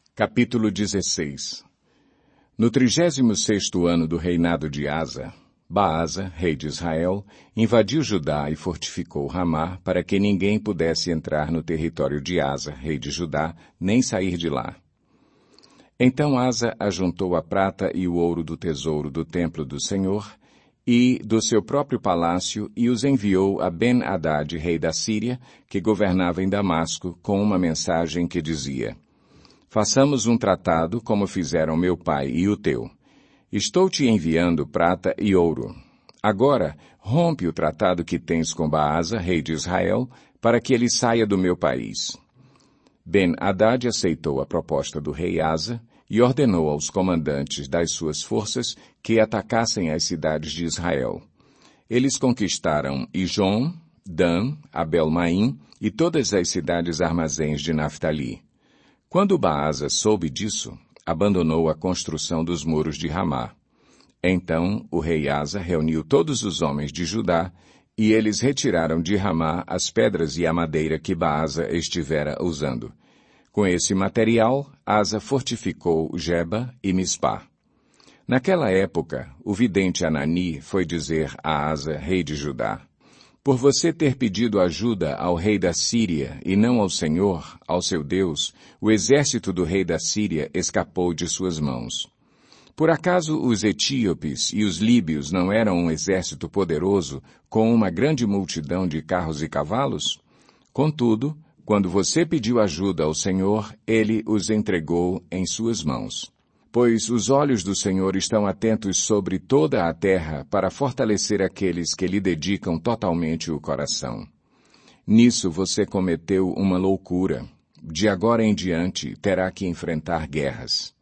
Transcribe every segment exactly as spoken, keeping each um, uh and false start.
Capítulo dezesseis. No trigésimo sexto ano do reinado de Asa, Baasa, rei de Israel, invadiu Judá e fortificou Ramá para que ninguém pudesse entrar no território de Asa, rei de Judá, nem sair de lá. Então Asa ajuntou a prata e o ouro do tesouro do templo do Senhor e do seu próprio palácio e os enviou a Ben-Hadad, rei da Síria, que governava em Damasco, com uma mensagem que dizia: Façamos um tratado como fizeram meu pai e o teu. Estou te enviando prata e ouro. Agora, rompe o tratado que tens com Baasa, rei de Israel, para que ele saia do meu país. Ben-Hadad aceitou a proposta do rei Asa e ordenou aos comandantes das suas forças que atacassem as cidades de Israel. Eles conquistaram Ijon, Dan, Abel-Maim e todas as cidades armazéns de Naftali. Quando Baasa soube disso, abandonou a construção dos muros de Ramá. Então o rei Asa reuniu todos os homens de Judá, e eles retiraram de Ramá as pedras e a madeira que Baasa estivera usando. Com esse material, Asa fortificou Geba e Mispá. Naquela época, o vidente Anani foi dizer a Asa, rei de Judá: Por você ter pedido ajuda ao rei da Síria e não ao Senhor, ao seu Deus, o exército do rei da Síria escapou de suas mãos. Por acaso os etíopes e os líbios não eram um exército poderoso com uma grande multidão de carros e cavalos? Contudo, quando você pediu ajuda ao Senhor, ele os entregou em suas mãos. Pois os olhos do Senhor estão atentos sobre toda a terra para fortalecer aqueles que lhe dedicam totalmente o coração. Nisso você cometeu uma loucura. De agora em diante terá que enfrentar guerras.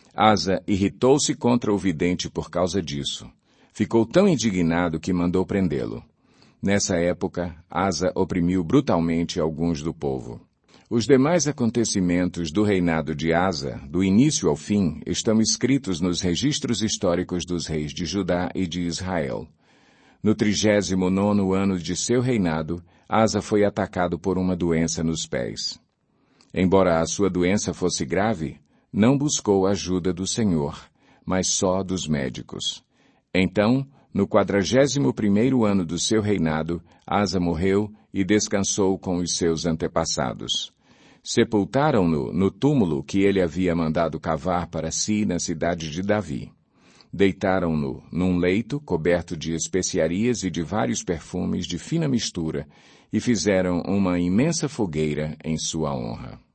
Asa irritou-se contra o vidente por causa disso. Ficou tão indignado que mandou prendê-lo. Nessa época, Asa oprimiu brutalmente alguns do povo. Os demais acontecimentos do reinado de Asa, do início ao fim, estão escritos nos registros históricos dos reis de Judá e de Israel. No trigésimo nono ano de seu reinado, Asa foi atacado por uma doença nos pés. Embora a sua doença fosse grave, não buscou ajuda do Senhor, mas só dos médicos. Então, no quadragésimo primeiro ano do seu reinado, Asa morreu e descansou com os seus antepassados. Sepultaram-no no túmulo que ele havia mandado cavar para si na cidade de Davi. Deitaram-no num leito coberto de especiarias e de vários perfumes de fina mistura e fizeram uma imensa fogueira em sua honra.